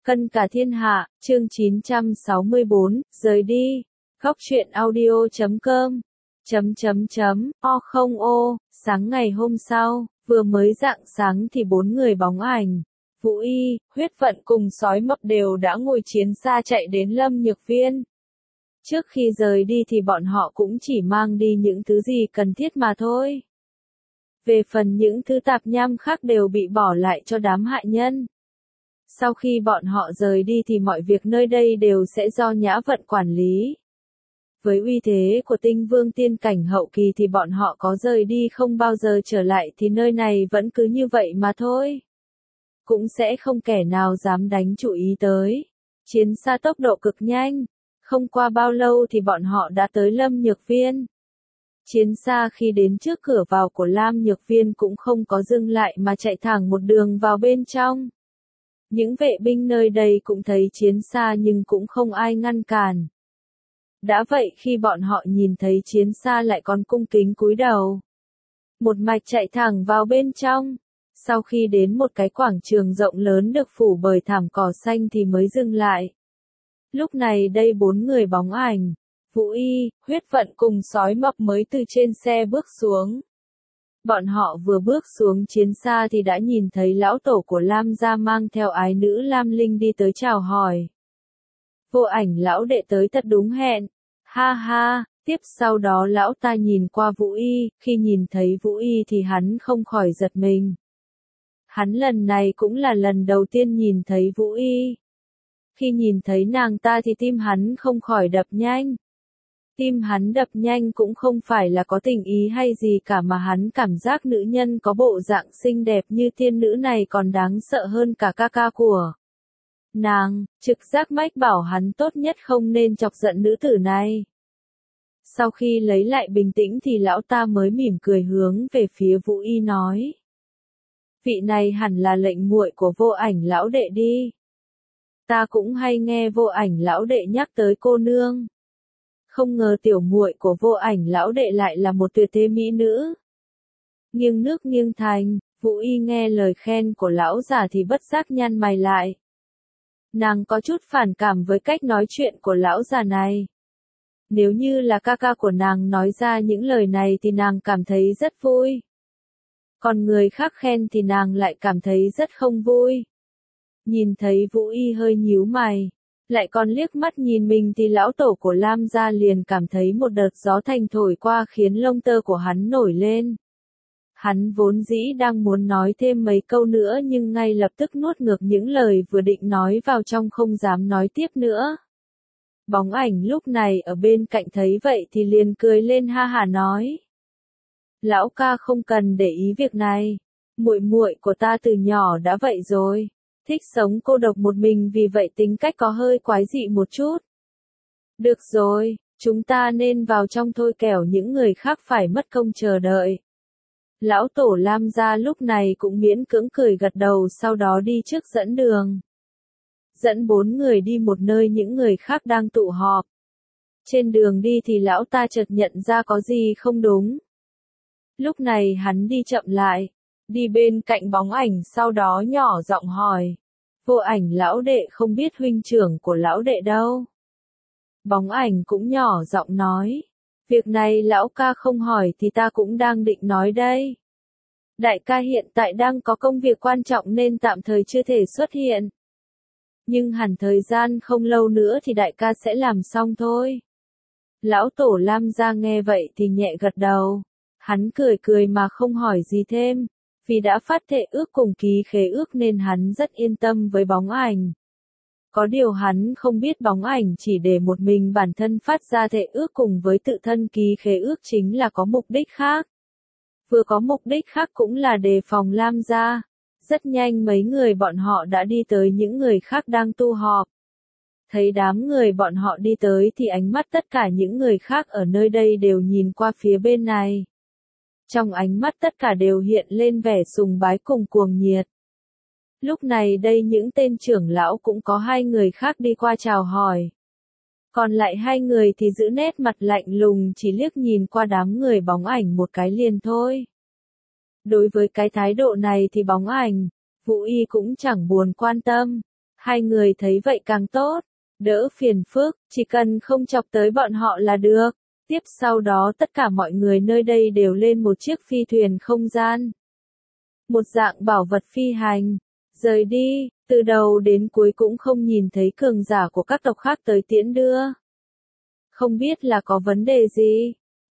Cân cả thiên hạ, chương 964, rời đi. Góc truyện audio.com. O không ô, sáng ngày hôm sau, vừa mới rạng sáng thì 4 người bóng ảnh, Vũ Y, Huyết Vận cùng Sói Mập đều đã ngồi chiến xa chạy đến Lâm Nhược Viên. Trước khi rời đi thì bọn họ cũng chỉ mang đi những thứ gì cần thiết mà thôi. Về phần những thứ tạp nham khác đều bị bỏ lại cho đám hại nhân. Sau khi bọn họ rời đi thì mọi việc nơi đây đều sẽ do Nhã Vận quản lý. Với uy thế của Tinh Vương tiên cảnh hậu kỳ thì bọn họ có rời đi không bao giờ trở lại thì nơi này vẫn cứ như vậy mà thôi. Cũng sẽ không kẻ nào dám đánh chú ý tới. Chiến xa tốc độ cực nhanh. Không qua bao lâu thì bọn họ đã tới Lâm Nhược Viên. Chiến xa khi đến trước cửa vào của Lam Nhược Viên cũng không có dừng lại mà chạy thẳng một đường vào bên trong. Những vệ binh nơi đây cũng thấy chiến xa nhưng cũng không ai ngăn cản. Đã vậy khi bọn họ nhìn thấy chiến xa lại còn cung kính cúi đầu. Một mạch chạy thẳng vào bên trong. Sau khi đến một cái quảng trường rộng lớn được phủ bởi thảm cỏ xanh thì mới dừng lại. Lúc này đây 4 người bóng ảnh, Vũ Y, Huyết Vận cùng Sói Mập mới từ trên xe bước xuống. Bọn họ vừa bước xuống chiến xa thì đã nhìn thấy lão tổ của Lam gia mang theo ái nữ Lam Linh đi tới chào hỏi. Vô Ảnh lão đệ tới thật đúng hẹn. Ha ha, tiếp sau đó lão ta nhìn qua Vũ Y, khi nhìn thấy Vũ Y thì hắn không khỏi giật mình. Hắn lần này cũng là lần đầu tiên nhìn thấy Vũ Y. Khi nhìn thấy nàng ta thì tim hắn không khỏi đập nhanh. Tim hắn đập nhanh cũng không phải là có tình ý hay gì cả mà hắn cảm giác nữ nhân có bộ dạng xinh đẹp như tiên nữ này còn đáng sợ hơn cả ca ca của nàng, trực giác mách bảo hắn tốt nhất không nên chọc giận nữ tử này. Sau khi lấy lại bình tĩnh thì lão ta mới mỉm cười hướng về phía Vũ Y nói. Vị này hẳn là lệnh muội của Vô Ảnh lão đệ đi. Ta cũng hay nghe Vô Ảnh lão đệ nhắc tới cô nương. Không ngờ tiểu muội của Vô Ảnh lão đệ lại là một tuyệt thế mỹ nữ. Nghiêng nước nghiêng thành, Vũ Y nghe lời khen của lão già thì bất giác nhăn mày lại. Nàng có chút phản cảm với cách nói chuyện của lão già này. Nếu như là ca ca của nàng nói ra những lời này thì nàng cảm thấy rất vui. Còn người khác khen thì nàng lại cảm thấy rất không vui. Nhìn thấy Vũ Y hơi nhíu mày, lại còn liếc mắt nhìn mình thì lão tổ của Lam gia liền cảm thấy một đợt gió thành thổi qua khiến lông tơ của hắn nổi lên. Hắn vốn dĩ đang muốn nói thêm mấy câu nữa nhưng ngay lập tức nuốt ngược những lời vừa định nói vào trong không dám nói tiếp nữa. Bóng Ảnh lúc này ở bên cạnh thấy vậy thì liền cười lên ha hả nói. Lão ca không cần để ý việc này. Muội muội của ta từ nhỏ đã vậy rồi. Thích sống cô độc một mình vì vậy tính cách có hơi quái dị một chút. Được rồi, chúng ta nên vào trong thôi kẻo những người khác phải mất công chờ đợi. Lão tổ Lam gia lúc này cũng miễn cưỡng cười gật đầu sau đó đi trước dẫn đường. Dẫn 4 người đi một nơi những người khác đang tụ họp. Trên đường đi thì lão ta chợt nhận ra có gì không đúng. Lúc này hắn đi chậm lại, đi bên cạnh Bóng Ảnh sau đó nhỏ giọng hỏi. Vô Ảnh lão đệ không biết huynh trưởng của lão đệ đâu. Bóng Ảnh cũng nhỏ giọng nói. Việc này lão ca không hỏi thì ta cũng đang định nói đây. Đại ca hiện tại đang có công việc quan trọng nên tạm thời chưa thể xuất hiện. Nhưng hẳn thời gian không lâu nữa thì đại ca sẽ làm xong thôi. Lão tổ Lam gia nghe vậy thì nhẹ gật đầu. Hắn cười cười mà không hỏi gì thêm. Vì đã phát thệ ước cùng ký khế ước nên hắn rất yên tâm với Bóng Ảnh. Có điều hắn không biết Bóng Ảnh chỉ để một mình bản thân phát ra thệ ước cùng với tự thân ký khế ước chính là có mục đích khác. Vừa có mục đích khác cũng là đề phòng Lam gia. Rất nhanh mấy người bọn họ đã đi tới những người khác đang tu họp. Thấy đám người bọn họ đi tới thì ánh mắt tất cả những người khác ở nơi đây đều nhìn qua phía bên này. Trong ánh mắt tất cả đều hiện lên vẻ sùng bái cùng cuồng nhiệt. Lúc này đây những tên trưởng lão cũng có 2 người khác đi qua chào hỏi. Còn lại 2 người thì giữ nét mặt lạnh lùng chỉ liếc nhìn qua đám người Bóng Ảnh một cái liền thôi. Đối với cái thái độ này thì Bóng Ảnh, Vũ Y cũng chẳng buồn quan tâm. Hai người thấy vậy càng tốt, đỡ phiền phức, chỉ cần không chọc tới bọn họ là được. Tiếp sau đó tất cả mọi người nơi đây đều lên một chiếc phi thuyền không gian. Một dạng bảo vật phi hành. Rời đi, từ đầu đến cuối cũng không nhìn thấy cường giả của các tộc khác tới tiễn đưa. Không biết là có vấn đề gì.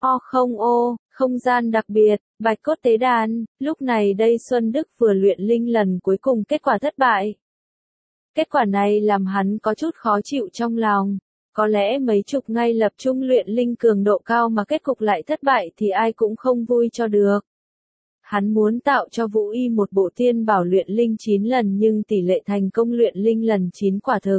Không gian đặc biệt, bạch cốt tế đàn, lúc này đây Xuân Đức vừa luyện linh lần cuối cùng kết quả thất bại. Kết quả này làm hắn có chút khó chịu trong lòng. Có lẽ mấy chục ngày lập trung luyện linh cường độ cao mà kết cục lại thất bại thì ai cũng không vui cho được. Hắn muốn tạo cho Vũ Y một bộ tiên bảo luyện linh 9 lần nhưng tỷ lệ thành công luyện linh lần 9 quả thực.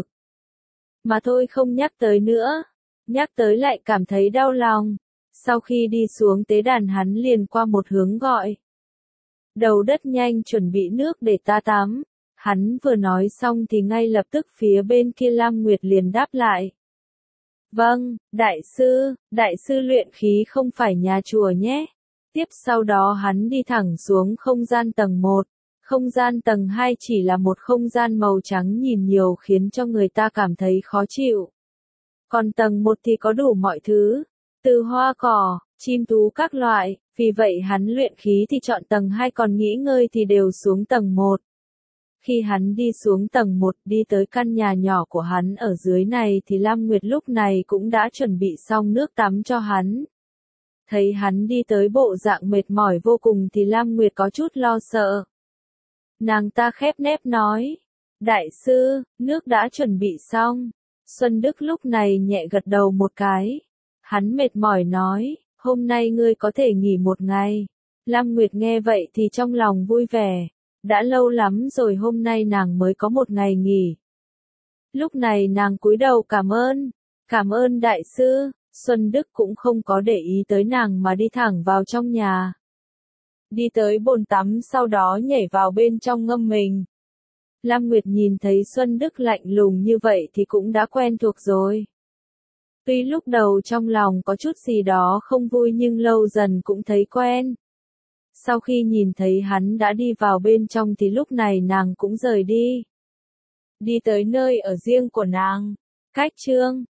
Mà thôi không nhắc tới nữa. Nhắc tới lại cảm thấy đau lòng. Sau khi đi xuống tế đàn hắn liền qua một hướng gọi. Đầu đất nhanh chuẩn bị nước để ta tắm. Hắn vừa nói xong thì ngay lập tức phía bên kia Lam Nguyệt liền đáp lại. Vâng, đại sư luyện khí không phải nhà chùa nhé. Tiếp sau đó hắn đi thẳng xuống không gian tầng 1. Không gian tầng 2 chỉ là một không gian màu trắng nhìn nhiều khiến cho người ta cảm thấy khó chịu. Còn tầng 1 thì có đủ mọi thứ, từ hoa cỏ, chim thú các loại, vì vậy hắn luyện khí thì chọn tầng 2 còn nghỉ ngơi thì đều xuống tầng 1. Khi hắn đi xuống tầng 1 đi tới căn nhà nhỏ của hắn ở dưới này thì Lam Nguyệt lúc này cũng đã chuẩn bị xong nước tắm cho hắn. Thấy hắn đi tới bộ dạng mệt mỏi vô cùng thì Lam Nguyệt có chút lo sợ. Nàng ta khép nép nói, đại sư, nước đã chuẩn bị xong. Xuân Đức lúc này nhẹ gật đầu một cái. Hắn mệt mỏi nói, hôm nay ngươi có thể nghỉ một ngày. Lam Nguyệt nghe vậy thì trong lòng vui vẻ. Đã lâu lắm rồi hôm nay nàng mới có một ngày nghỉ. Lúc này nàng cúi đầu cảm ơn đại sư. Xuân Đức cũng không có để ý tới nàng mà đi thẳng vào trong nhà. Đi tới bồn tắm sau đó nhảy vào bên trong ngâm mình. Lam Nguyệt nhìn thấy Xuân Đức lạnh lùng như vậy thì cũng đã quen thuộc rồi. Tuy lúc đầu trong lòng có chút gì đó không vui nhưng lâu dần cũng thấy quen. Sau khi nhìn thấy hắn đã đi vào bên trong thì lúc này nàng cũng rời đi. Đi tới nơi ở riêng của nàng. Cách chương